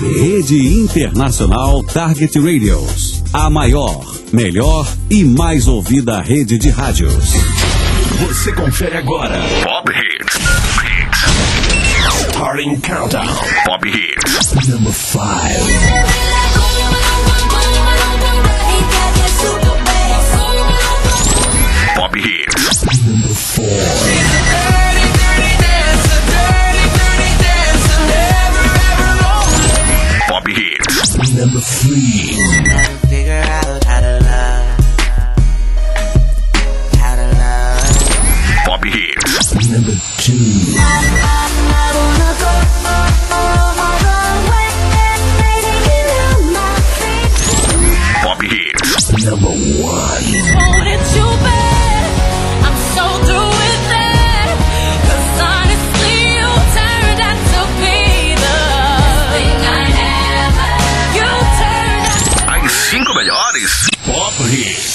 Rede Internacional Target Radios. A maior, melhor e mais ouvida rede de rádios. Você confere agora. Pop Hits. Starting Countdown. Pop Hits. Number 5. Pop Hits. Number 4. Pop Hits. Number 3. Figure out how to love. How to love. Pop Hits. Number 2. Pop Hits. Number 1. Wanted you bad, I'm so through with that. 'Cause honestly, you turned out to be the thing I ever. You turned out. As 5 melhores. Pop Hits.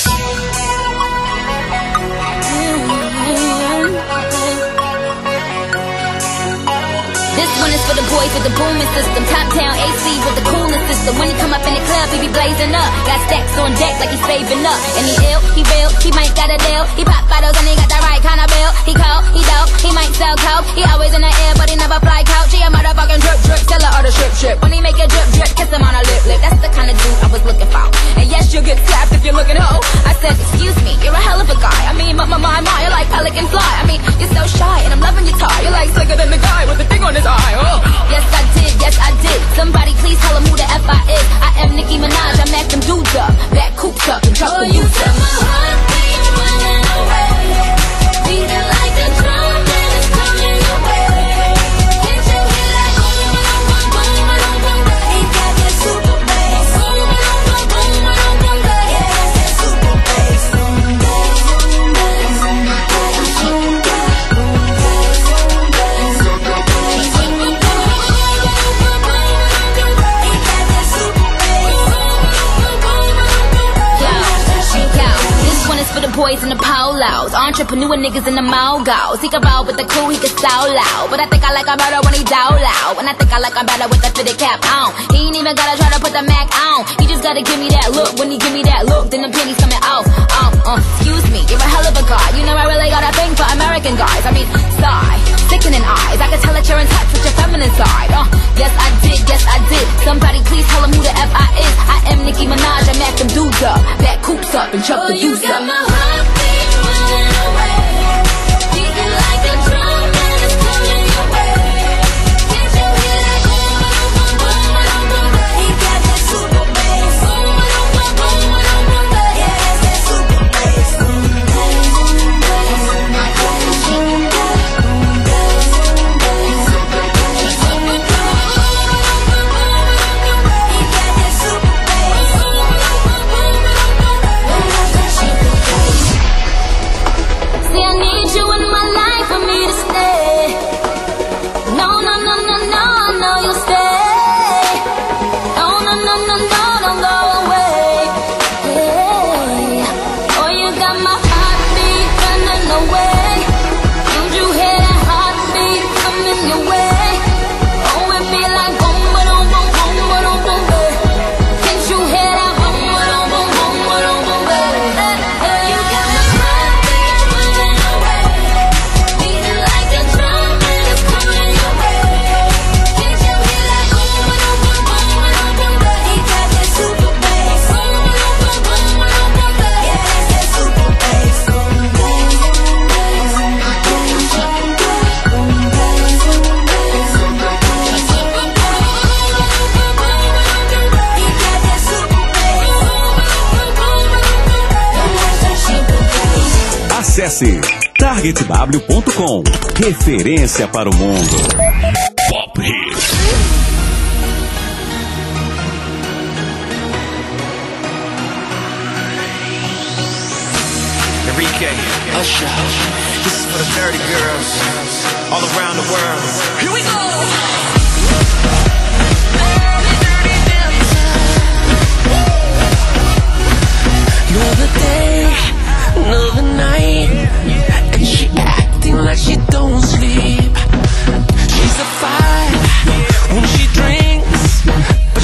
This one is for the boys with the booming system. Top down AC with the cooling system. When he come up in the club, he be blazing up. Got stacks on deck like he's saving up. And he ill, he real, he might got a deal. He pop bottles and he got the right kind of bill. He cold, he dope, he might sell coke. He always in the air, but he never fly couch. He a motherfucking drip drip, seller or the strip. When he make a drip drip, kiss him on a lip. That's the kind of dude I was looking for. And yes, you'll get slapped if you're looking hoe. I said, excuse me, you're a hell of a guy. I mean, my, you're like pelican fly. I mean, you're so shy and I'm loving your tie. You're like slicker than the guy with the thing on his eye. Oh. Yes, I did. Somebody please tell him who the F I is. I am Nicki Minaj, I mack them dudes up. Back coops up and truck the youth up. My heart beat running away. Beating like a drum and it's coming your way. Can't you hear that boom, boom, boom, boom, boom, boom? He got that super bass. Boom, boom, boom, boom, boom, boom, boom. Yeah, that's that super bass. For the boys in the polos, entrepreneur niggas in the mogos. He can roll with the crew, he can so loud. But I think I like him better when he down loud. And I think I like him better with the fitted cap on. He ain't even gotta try to put the Mac on. He just gotta give me that look. When he give me that look, then the pennies coming off. Excuse me, you're a hell of a guy. You know I really got a thing for American guys. I mean, sigh, sickening eyes. I can tell that you're in touch with your feminine side. Yes I did. Somebody please tell him who the F I is. I am Nicki Minaj, I mack them dudes up. Back coops up and chuck the youth up. Heartbeat running away, beating like a drum and it's coming your way. Can't you hear that boom, boom, boom, boom, boom, boom? He got that super bass. Boom, boom, boom, boom, boom, boom, boom. Yeah, that's that super bass. Acesse targetw.com. Referência para o mundo. Pop Hits. Enrique, Usher, this is for the dirty girls all around the world. Here we go! Another day, another night, and she acting like she don't sleep. She's a 5 when she drinks,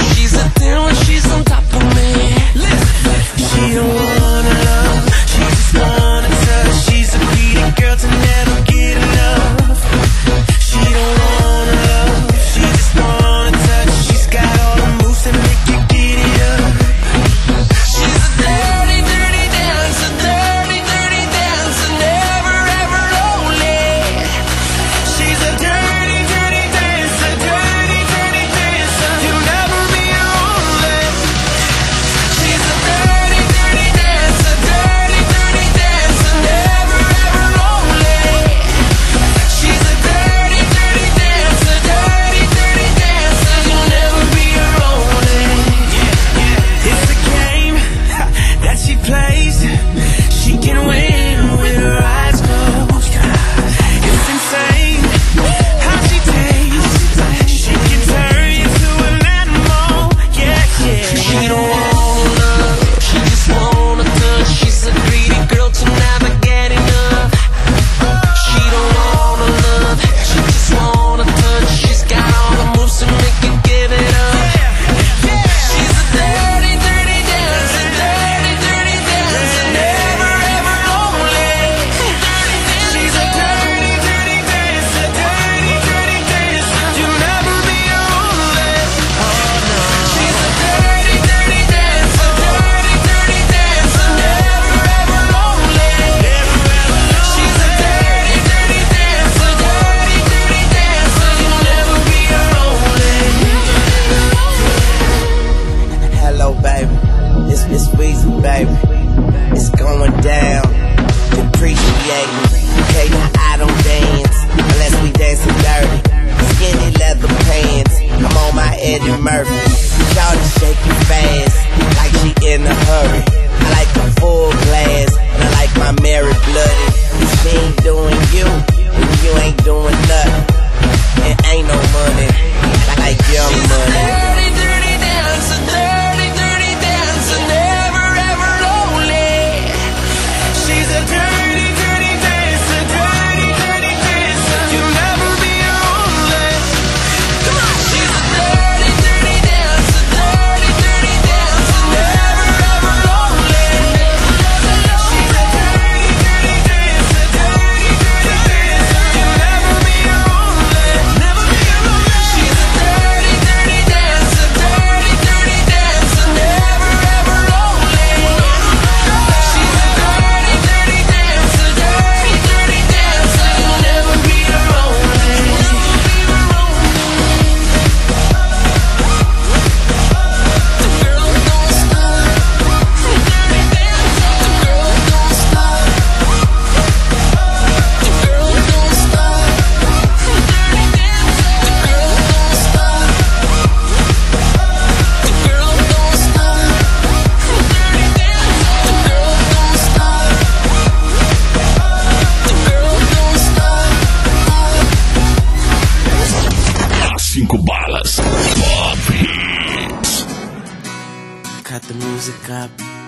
music up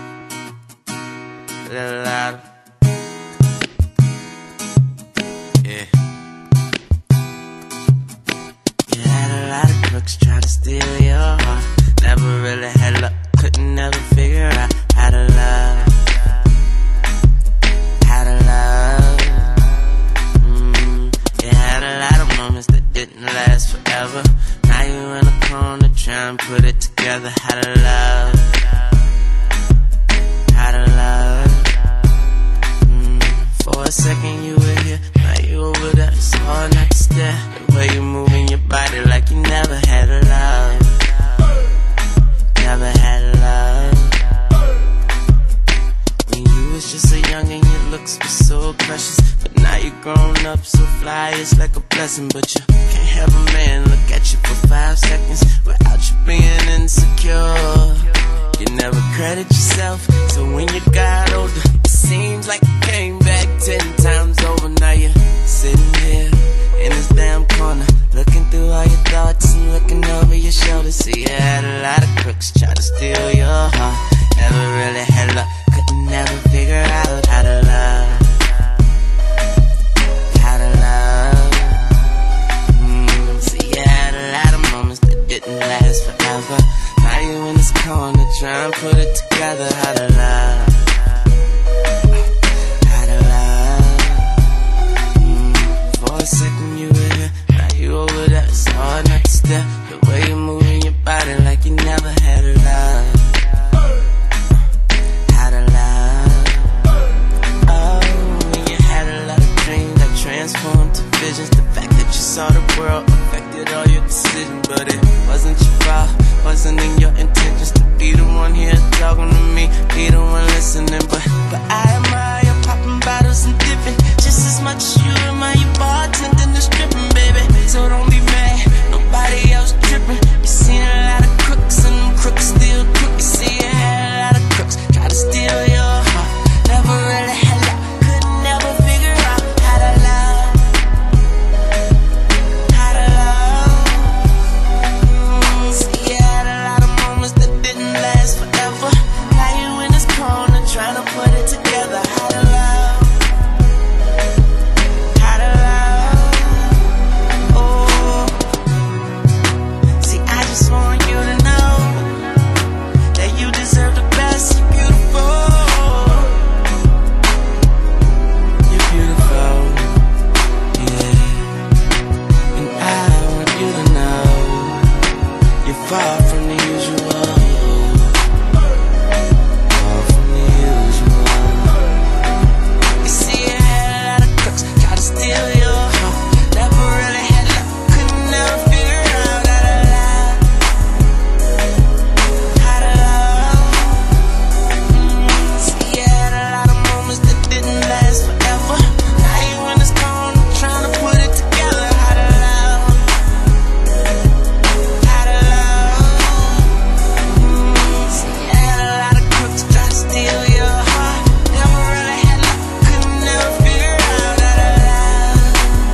a little louder. Yeah. You had a lot of crooks try to steal your heart. Never really had luck, couldn't never figure out how to love. How to love. You had a lot of moments that didn't last forever. Now you in a corner trying to put it together. How to love. How to love. For a second you were here, now you over there. It's hard not to stare. The way you moving your body like you never had a love. Never had a love. When you was just so young and your looks were so precious, but now you grown up so fly, it's like a blessing. But you can't have a man look at you for 5 seconds without you being insecure. You never credit yourself, so when you got older, it seems like you came back 10 times over. Now you're sitting here in this damn corner, looking through all your thoughts and looking over your shoulder. See, you had a lot of crooks try to steal your heart. Never really had luck, couldn't never figure out how to love. How to love. See, you had a lot of moments that didn't last forever. Now you in this corner trying to put it together. How to love. How to love. For a second you were here, now you over there. It's hard not to stare. The way you moving your body like you never had a love. How to love. Oh, when you had a lot of dreams that transformed to visions. The fact that you saw the world affected all your decisions, but it wasn't your fault, wasn't in your intentions to be the one here talking to me, be the one listening. But I admire you popping bottles and dipping just as much as you admire you bartending and stripping, baby. So don't be mad, nobody else tripping. You seen a lot of crooks and them crooks still crook. You see you had a lot of crooks try to steal your heart. Never really had luck, could never figure out how to love. How to love. See, you had a lot of moments that didn't last forever. Now you in this corner trying to put it together. How to love. How to love. Oh. See, I just want you to know that you deserve the best. You're beautiful. You're beautiful. Yeah. And I want you to know you're far from the usual. Far from the usual. You see, you had a lot of crooks try to steal your heart. Never really had luck, couldn't never figure out how to love. How to love. See, you had a lot of moments that didn't last forever. Now you in this corner trying to put it together. How to love. How to love. See, you had a lot of crooks try to steal your heart. Never really had luck, couldn't never figure out how to love.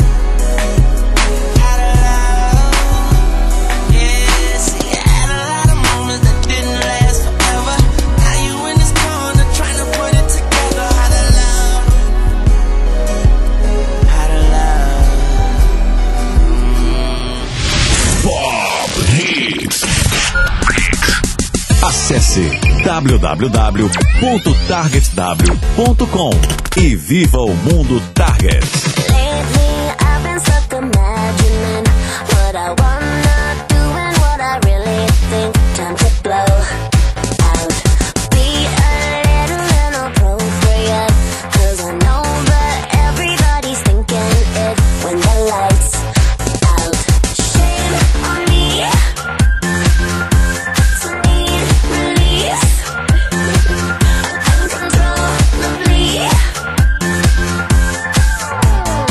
How to love. Yeah, see, you had a lot of moments that didn't last forever. Now you in this corner trying to put it together. How to love. How to love. Pop Hits. Acesse www.targetw.com e viva o mundo Target. Lately, I've been stuck imagining what I wanna do and what I really think. Time to blow out. Be a little inappropriate, 'cause I know that everybody's thinking it when the lights out. Shame on me, to need release uncontrollably.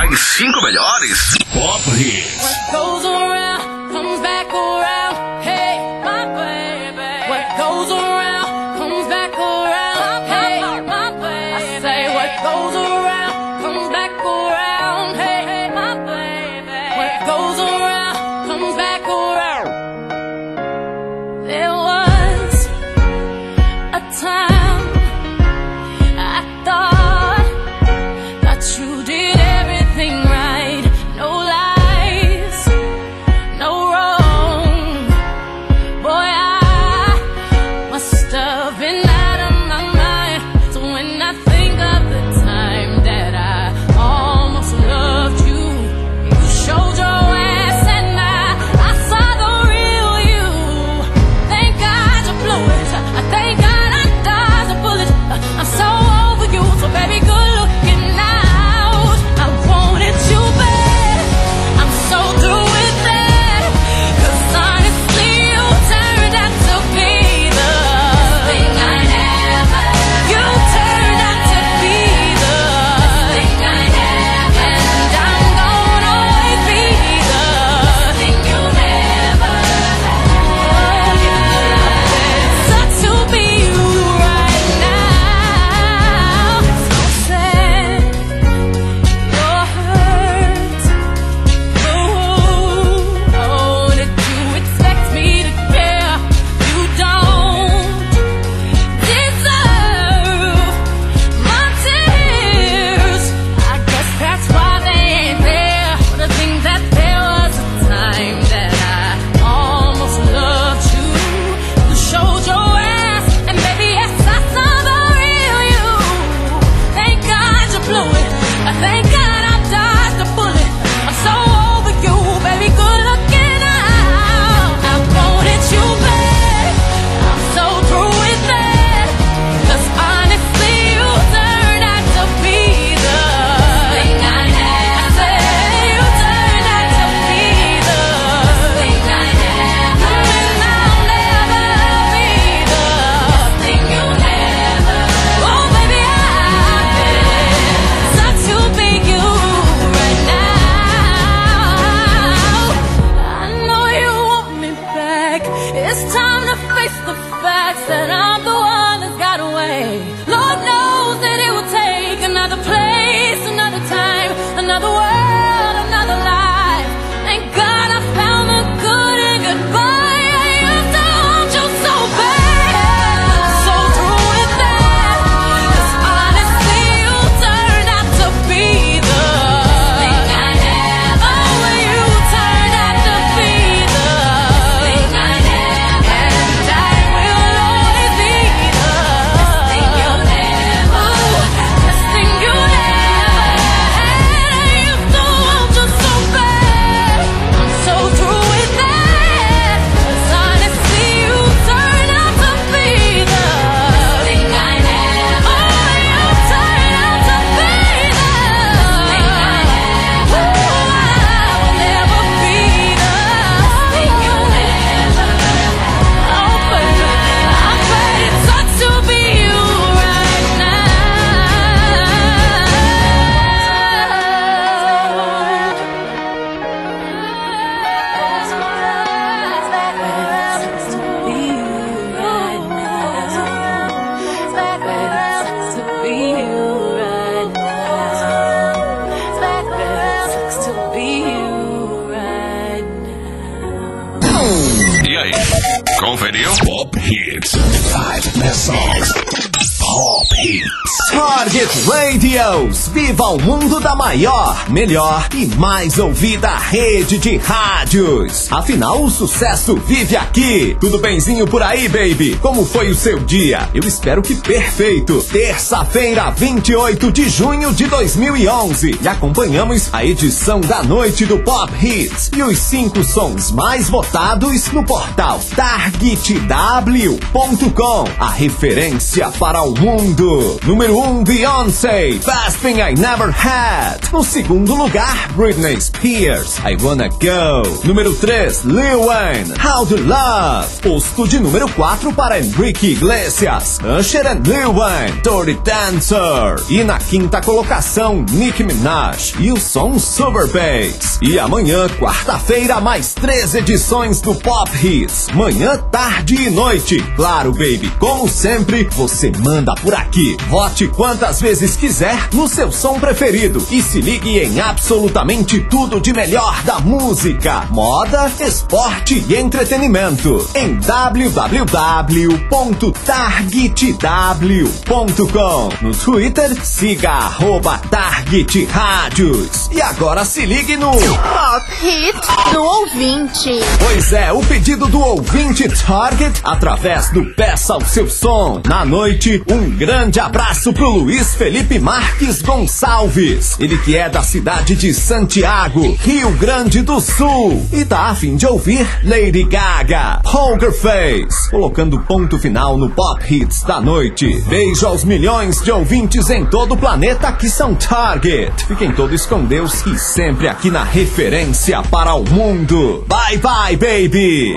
As 5 melhores Pop Hits. What goes around comes back around. Hey, my baby. What goes around comes back around. Hey, my baby. I say what goes around comes back around. Hey, my baby. What goes around comes back around. There was a time I thought that you did everything right. No lies, no wrong. Boy, I must have been out of my mind. So when I think of the time that I almost loved you, you showed your ass and I saw the real you. Thank God you blew it. Thank God I dodged a bullet. I'm so over you, so baby, good looking out. I wanted you bad. I'm so through with that. 'Cause honestly, you turned out to be the thing I never. You turned out to be the thing I never. And I'm gonna always be the thing you never had. It sucks to be you right now. So sad, you're hurt. Oh, did you expect me to care? You don't deserve my tears. I guess that's why they ain't there. But I think that there was a time that I almost loved you. You showed your ass, and baby, yes, I saw the real you. Thank God you blew it. Thank God I dodged a bullet. I'm so over you, baby, good looking out. I wanted you bad. I'm so through with that. 'Cause honestly, you turned out to be the thing I never. You turned out to be the thing I never. And I'll never be the thing you never. Oh, baby, sucks to be you right now. I know you want me back. It's time to face the facts that I'm the one that's got away. Lord knows that it will take another place, another time, another world, another life. Thank God I found the good in goodbye. I used to want you so bad. I'm so through with that. 'Cause honestly, you turned out to be the thing I never. Oh, you turned out to be the thing I never. And I will always be the thing you never. The thing you never had. I used to want you so bad. I'm so through with that. 'Cause honestly, you turned out to be the thing I never. Oh, you turned out to be the thing I never. I will never be the thing you never. Oh, baby, I bet it sucks to be you right E aí, conferiu? Pop Hits. 5 best songs. Pop Hits. Target Radios. Viva o mundo da maior, melhor e mais ouvida rede de rádios. Afinal, o sucesso vive aqui. Tudo benzinho por aí, baby? Como foi o seu dia? Eu espero que perfeito. Terça-feira, 28 de junho de 2011. E acompanhamos a edição da noite do Pop Hits e os 5 sons mais votados no portal targetw.com, a referência para o mundo. Número 1, Beyoncé, Best Thing I Never Had. No segundo lugar, Britney Spears, I Wanna Go. Número 3, Lil Wayne, How to Love. Posto de número 4 para Enrique Iglesias, Usher and Lil Wayne, Dirty Dancer. E na quinta colocação, Nicki Minaj e o som Super Bass. E amanhã, quarta-feira, mais 3 edições do Pop Hits. Manhã, tarde e noite. Claro, baby, como sempre, você manda por aqui. Vote quantas vezes quiser no seu som preferido. E se ligue em absolutamente tudo de melhor da música, moda, esporte e entretenimento. Em www.targetw.com. No Twitter, siga @Target Rádios. E agora se ligue no Pop Hit do ouvinte. Pois é, o pedido do ouvinte Target através do Peça o Seu Som. Na noite, um grande abraço pro Luiz Felipe Marques Gonçalves. Ele que é da cidade de Santiago, Rio Grande do Sul. E tá a fim de ouvir Lady Gaga, Poker Face, colocando ponto final no Pop Hits da noite. Beijo aos milhões de ouvintes em todo o planeta que são Target. Fiquem todos com Deus e sempre aqui na referência para o mundo. Bye bye, baby!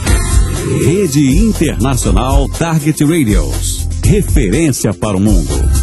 Rede Internacional Target Radios. Referência para o mundo.